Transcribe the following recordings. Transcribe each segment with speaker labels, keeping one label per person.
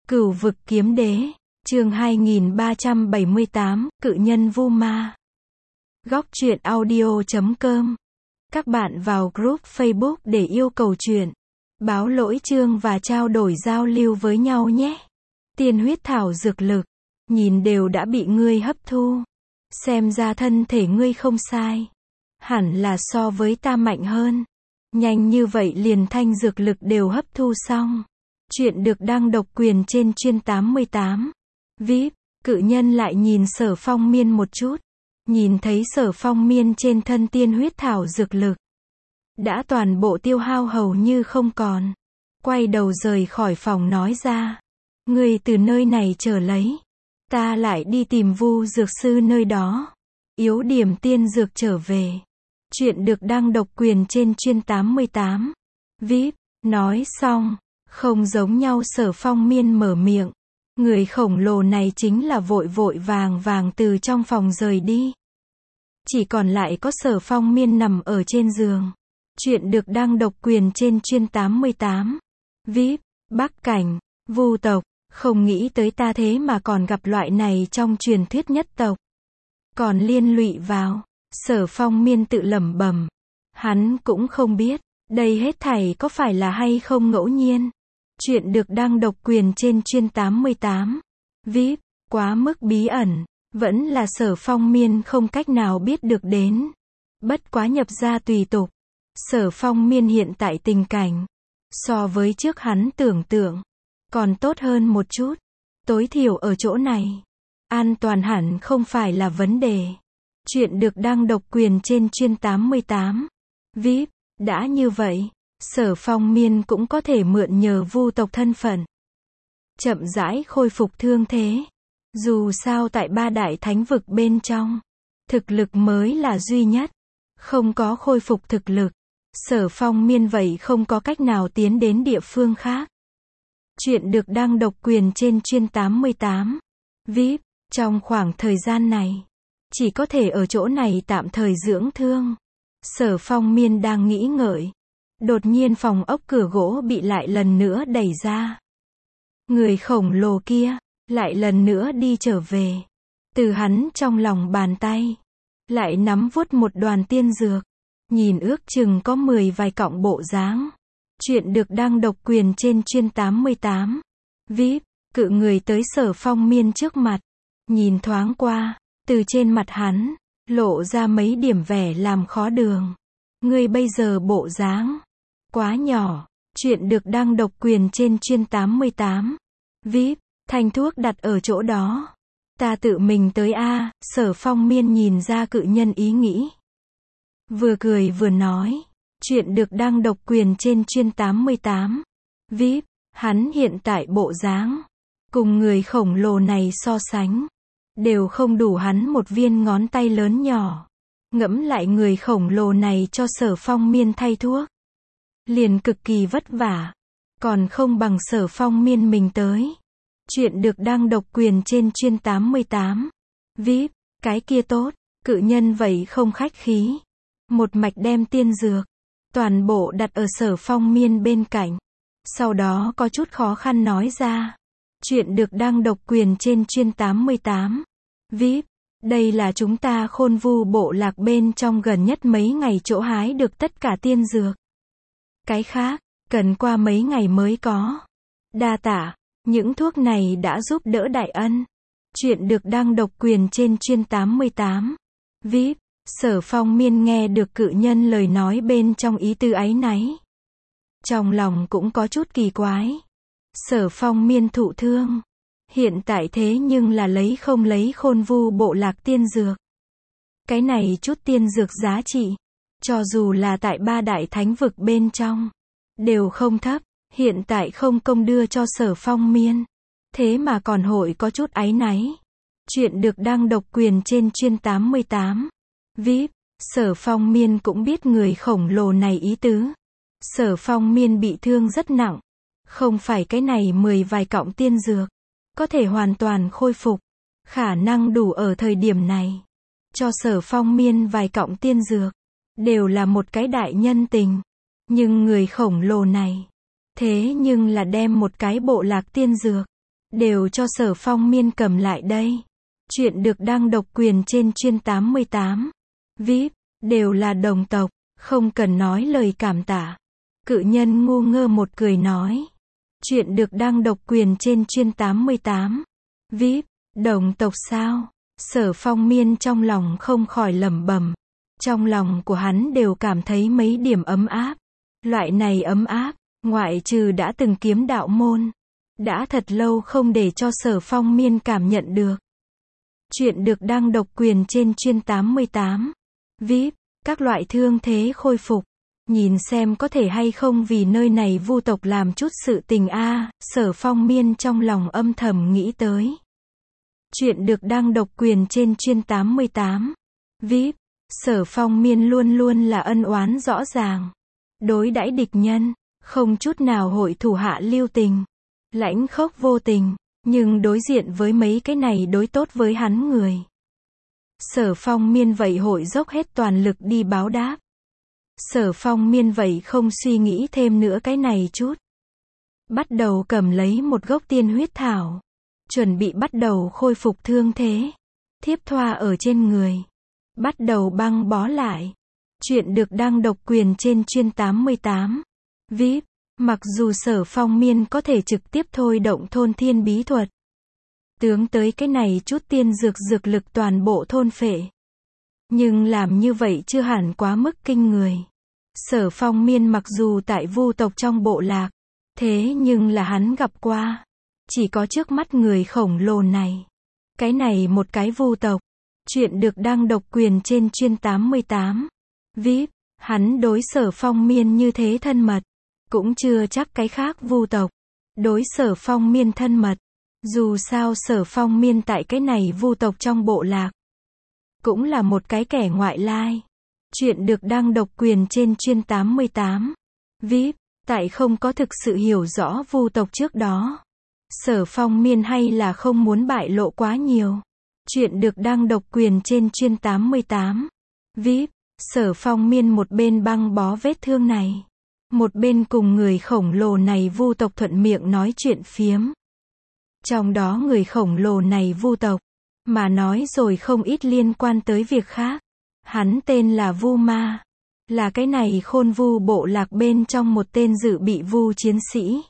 Speaker 1: Cửu vực kiếm đế, chương 2378, cự nhân vu ma. Góc truyện audio.com. Các bạn vào group Facebook để yêu cầu truyện, báo lỗi chương và trao đổi giao lưu với nhau nhé. Tiên huyết thảo dược lực, nhìn đều đã bị ngươi hấp thu. Xem ra thân thể ngươi không sai. Hẳn là so với ta mạnh hơn. Nhanh như vậy liền thanh dược lực đều hấp thu xong. Chuyện được đăng độc quyền trên chuyên 88. VIP, cự nhân lại nhìn Sở Phong Miên một chút. Nhìn thấy Sở Phong Miên trên thân tiên huyết thảo dược lực đã toàn bộ tiêu hao hầu như không còn. Quay đầu rời khỏi phòng nói ra. Ngươi từ nơi này trở lấy. Ta lại đi tìm Vu dược sư nơi đó. Yếu điểm tiên dược trở về. Chuyện được đăng độc quyền trên chuyên 88. VIP, nói xong. Không giống nhau Sở Phong Miên mở miệng. Người khổng lồ này chính là vội vội vàng vàng từ trong phòng rời đi. Chỉ còn lại có Sở Phong Miên nằm ở trên giường. Chuyện được đăng độc quyền trên chuyên 88. VIP, Bắc Cảnh, Vu tộc, không nghĩ tới ta thế mà còn gặp loại này trong truyền thuyết nhất tộc. Còn liên lụy vào, Sở Phong Miên tự lẩm bẩm. Hắn cũng không biết, đây hết thảy có phải là hay không ngẫu nhiên. Chuyện được đăng độc quyền trên chuyên 88. VIP, quá mức bí ẩn, vẫn là Sở Phong Miên không cách nào biết được đến. Bất quá nhập ra tùy tục. Sở Phong Miên hiện tại tình cảnh, so với trước hắn tưởng tượng, còn tốt hơn một chút. Tối thiểu ở chỗ này, an toàn hẳn không phải là vấn đề. Chuyện được đăng độc quyền trên chuyên 88. VIP, đã như vậy. Sở Phong Miên cũng có thể mượn nhờ Vu tộc thân phận, chậm rãi khôi phục thương thế. Dù sao tại ba đại thánh vực bên trong, thực lực mới là duy nhất. Không có khôi phục thực lực, Sở Phong Miên vậy không có cách nào tiến đến địa phương khác. Chuyện được đăng độc quyền trên chuyên 88. VIP, trong khoảng thời gian này, chỉ có thể ở chỗ này tạm thời dưỡng thương. Sở Phong Miên đang nghĩ ngợi. Đột nhiên phòng ốc cửa gỗ bị lại lần nữa đẩy ra. Người khổng lồ kia, lại lần nữa đi trở về. Từ hắn trong lòng bàn tay, lại nắm vuốt một đoàn tiên dược. Nhìn ước chừng có 10 vài cọng bộ dáng. Chuyện được đăng độc quyền trên chuyên 88. VIP, cự người tới Sở Phong Miên trước mặt. Nhìn thoáng qua, từ trên mặt hắn, lộ ra mấy điểm vẻ làm khó đường. Ngươi bây giờ bộ dáng quá nhỏ. Chuyện được đăng độc quyền trên chuyên 88. VIP, thanh thuốc đặt ở chỗ đó. Ta tự mình tới a. Sở Phong Miên nhìn ra cự nhân ý nghĩ. Vừa cười vừa nói. Chuyện được đăng độc quyền trên chuyên 88. VIP, hắn hiện tại bộ dáng, cùng người khổng lồ này so sánh, đều không đủ hắn một viên ngón tay lớn nhỏ. Ngẫm lại người khổng lồ này cho Sở Phong Miên thay thuốc, liền cực kỳ vất vả, còn không bằng Sở Phong Miên mình tới. Chuyện được đăng độc quyền trên chuyên 88. VIP, cái kia tốt, cự nhân vậy không khách khí. Một mạch đem tiên dược, toàn bộ đặt ở Sở Phong Miên bên cạnh. Sau đó có chút khó khăn nói ra. Chuyện được đăng độc quyền trên chuyên 88. VIP, đây là chúng ta Khôn Vu bộ lạc bên trong gần nhất mấy ngày chỗ hái được tất cả tiên dược. Cái khác, cần qua mấy ngày mới có. Đa tạ, những thuốc này đã giúp đỡ đại ân. Chuyện được đăng độc quyền trên chuyên 88. VIP, Sở Phong Miên nghe được cự nhân lời nói bên trong ý tư áy náy. Trong lòng cũng có chút kỳ quái. Sở Phong Miên thụ thương. Hiện tại thế nhưng là lấy không lấy Khôn Vu bộ lạc tiên dược. Cái này chút tiên dược giá trị, cho dù là tại ba đại thánh vực bên trong, đều không thấp. Hiện tại không công đưa cho Sở Phong Miên, thế mà còn hội có chút áy náy. Chuyện được đăng độc quyền trên chuyên 88. VIP, Sở Phong Miên cũng biết người khổng lồ này ý tứ. Sở Phong Miên bị thương rất nặng. Không phải cái này 10 vài cọng tiên dược có thể hoàn toàn khôi phục. Khả năng đủ ở thời điểm này. Cho Sở Phong Miên vài cọng tiên dược, đều là một cái đại nhân tình. Nhưng người khổng lồ này, thế nhưng là đem một cái bộ lạc tiên dược, đều cho Sở Phong Miên cầm lại đây. Chuyện được đăng độc quyền trên chuyên 88. VIP, đều là đồng tộc, không cần nói lời cảm tạ. Cự nhân ngu ngơ một cười nói. Chuyện được đăng độc quyền trên chuyên 88. VIP, đồng tộc sao? Sở Phong Miên trong lòng không khỏi lẩm bẩm. Trong lòng của hắn đều cảm thấy mấy điểm ấm áp. Loại này ấm áp, ngoại trừ đã từng kiếm đạo môn, đã thật lâu không để cho Sở Phong Miên cảm nhận được. Chuyện được đăng độc quyền trên chuyên 88. VIP, các loại thương thế khôi phục. Nhìn xem có thể hay không vì nơi này vu tộc làm chút sự tình a. Sở Phong Miên trong lòng âm thầm nghĩ tới. Chuyện được đăng độc quyền trên chuyên 88. VIP, Sở Phong Miên luôn luôn là ân oán rõ ràng. Đối đãi địch nhân, không chút nào hội thủ hạ lưu tình, lãnh khốc vô tình, nhưng đối diện với mấy cái này đối tốt với hắn người, Sở Phong Miên vậy hội dốc hết toàn lực đi báo đáp. Sở Phong Miên vậy không suy nghĩ thêm nữa cái này chút. Bắt đầu cầm lấy một gốc tiên huyết thảo, chuẩn bị bắt đầu khôi phục thương thế, thiếp thoa ở trên người, bắt đầu băng bó lại. Chuyện được đăng độc quyền trên chuyên 88. VIP, mặc dù Sở Phong Miên có thể trực tiếp thôi động thôn thiên bí thuật, tướng tới cái này chút tiên dược lực toàn bộ thôn phệ, nhưng làm như vậy chưa hẳn quá mức kinh người. Sở Phong Miên mặc dù tại vu tộc trong bộ lạc, thế nhưng là hắn gặp qua, chỉ có trước mắt người khổng lồ này. Cái này một cái vu tộc. Chuyện được đăng độc quyền trên chuyên 88. VIP, hắn đối Sở Phong Miên như thế thân mật, cũng chưa chắc cái khác vu tộc đối Sở Phong Miên thân mật. Dù sao Sở Phong Miên tại cái này vu tộc trong bộ lạc, cũng là một cái kẻ ngoại lai. Chuyện được đăng độc quyền trên chuyên 88. VIP, tại không có thực sự hiểu rõ vu tộc trước đó, Sở Phong Miên hay là không muốn bại lộ quá nhiều. Chuyện được đăng độc quyền trên chuyên 88. VIP, Sở Phong Miên một bên băng bó vết thương này, một bên cùng người khổng lồ này vu tộc thuận miệng nói chuyện phiếm. Trong đó người khổng lồ này vu tộc, mà nói rồi không ít liên quan tới việc khác. Hắn tên là Vu Ma, là cái này khôn vu bộ lạc bên trong một tên dự bị vu chiến sĩ.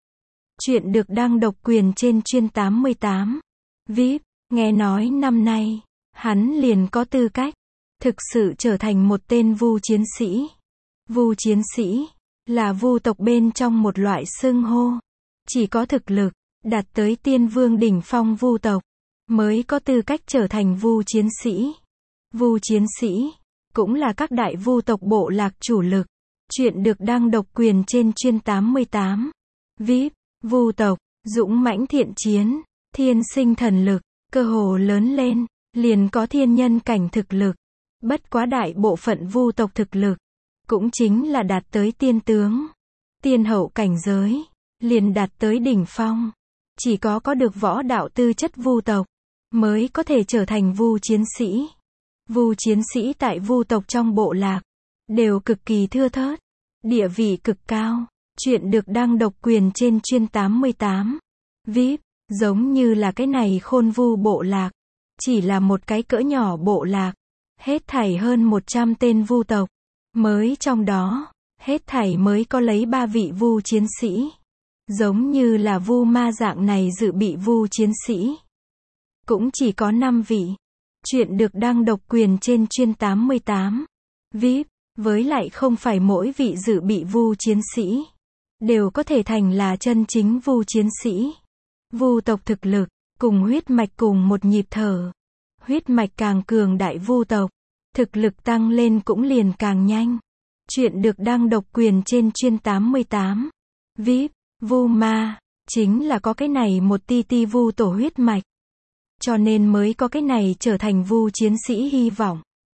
Speaker 1: Chuyện được đăng độc quyền trên chuyên 88. VIP, nghe nói năm nay, hắn liền có tư cách, thực sự trở thành một tên vu chiến sĩ. Vu chiến sĩ, là vu tộc bên trong một loại xưng hô. Chỉ có thực lực, đạt tới tiên vương đỉnh phong vu tộc, mới có tư cách trở thành vu chiến sĩ. Vu chiến sĩ, cũng là các đại vu tộc bộ lạc chủ lực. Chuyện được đăng độc quyền trên chuyên 88. VIP, vu tộc, dũng mãnh thiện chiến, thiên sinh thần lực, cơ hồ lớn lên, liền có thiên nhân cảnh thực lực. Bất quá đại bộ phận vu tộc thực lực, cũng chính là đạt tới tiên tướng, tiên hậu cảnh giới, liền đạt tới đỉnh phong. Chỉ có được võ đạo tư chất vu tộc, mới có thể trở thành vu chiến sĩ. Vu chiến sĩ tại vu tộc trong bộ lạc, đều cực kỳ thưa thớt, địa vị cực cao. Chuyện được đăng độc quyền trên chuyên 88. VIP, giống như là cái này khôn vu bộ lạc, chỉ là một cái cỡ nhỏ bộ lạc, hết thảy hơn 100 tên vu tộc, mới trong đó, hết thảy mới có lấy 3 vị vu chiến sĩ. Giống như là Vu Ma dạng này dự bị vu chiến sĩ, cũng chỉ có 5 vị. Chuyện được đăng độc quyền trên chuyên 88. VIP, với lại không phải mỗi vị dự bị vu chiến sĩ đều có thể thành là chân chính vu chiến sĩ. Vu tộc thực lực, cùng huyết mạch cùng một nhịp thở. Huyết mạch càng cường đại vu tộc, thực lực tăng lên cũng liền càng nhanh. Chuyện được đăng độc quyền trên chuyên 88. VIP, Vu Ma, chính là có cái này một ti vu tổ huyết mạch, cho nên mới có cái này trở thành vu chiến sĩ hy vọng.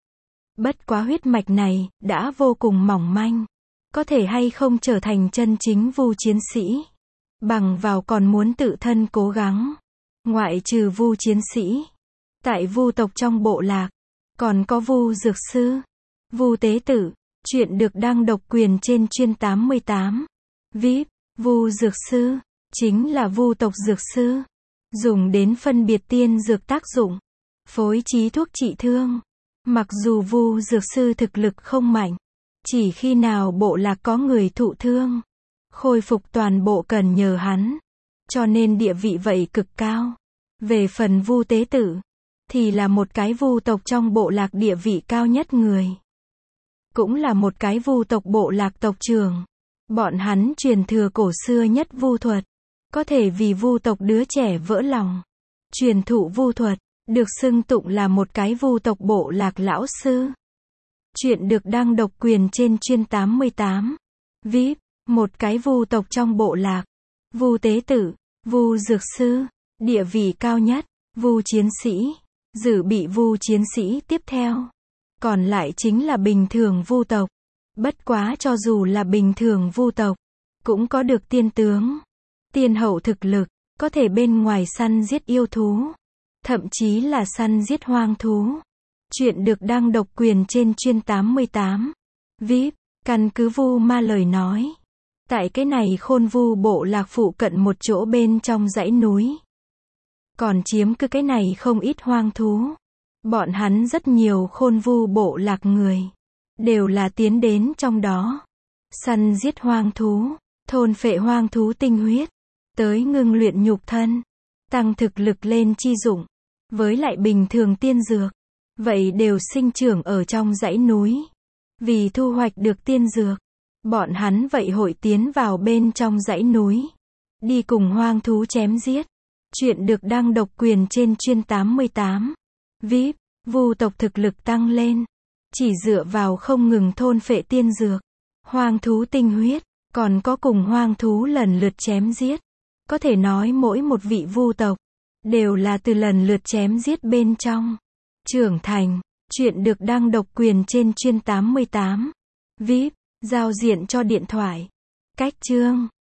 Speaker 1: Bất quá huyết mạch này, đã vô cùng mỏng manh. Có thể hay không trở thành chân chính vu chiến sĩ, bằng vào còn muốn tự thân cố gắng. Ngoại trừ vu chiến sĩ, tại vu tộc trong bộ lạc, còn có vu dược sư, vu tế tử. Chuyện được đăng độc quyền trên chuyên 88. VIP, vu dược sư, chính là vu tộc dược sư. dùng đến phân biệt tiên dược tác dụng, phối trí thuốc trị thương. Mặc dù Vu dược sư thực lực không mạnh, chỉ khi nào bộ lạc có người thụ thương, khôi phục toàn bộ cần nhờ hắn, cho nên địa vị vậy cực cao. Về phần Vu tế tử, thì là một cái Vu tộc trong bộ lạc địa vị cao nhất người. Cũng là một cái Vu tộc bộ lạc tộc trưởng. Bọn hắn truyền thừa cổ xưa nhất Vu thuật, có thể vì Vu tộc đứa trẻ vỡ lòng. Truyền thụ Vu thuật, được xưng tụng là một cái Vu tộc bộ lạc lão sư. Chuyện được đăng độc quyền trên chuyên 88. VIP, một cái Vu tộc trong bộ lạc. Vu tế tử, Vu dược sư, địa vị cao nhất, Vu chiến sĩ, dự bị Vu chiến sĩ tiếp theo. Còn lại chính là bình thường Vu tộc. Bất quá cho dù là bình thường Vu tộc, cũng có được tiên tướng, tiên hậu thực lực, có thể bên ngoài săn giết yêu thú, thậm chí là săn giết hoang thú. Chuyện được đăng độc quyền trên chuyên 88. VIP, căn cứ Vu ma lời nói. Tại cái này Khôn Vu bộ lạc phụ cận một chỗ bên trong dãy núi, còn chiếm cứ cái này không ít hoang thú. Bọn hắn rất nhiều Khôn Vu bộ lạc người, đều là tiến đến trong đó, săn giết hoang thú, thôn phệ hoang thú tinh huyết, tới ngưng luyện nhục thân, tăng thực lực lên chi dụng, với lại bình thường tiên dược, vậy đều sinh trưởng ở trong dãy núi. Vì thu hoạch được tiên dược, bọn hắn vậy hội tiến vào bên trong dãy núi, đi cùng hoang thú chém giết. Chuyện được đăng độc quyền trên chuyên 88. VIP, Vu tộc thực lực tăng lên, chỉ dựa vào không ngừng thôn phệ tiên dược, hoang thú tinh huyết, còn có cùng hoang thú lần lượt chém giết. Có thể nói mỗi một vị Vu tộc, đều là từ lần lượt chém giết bên trong, trưởng thành. Chuyện được đăng độc quyền trên chuyên 88. VIP, giao diện cho điện thoại. Cách chương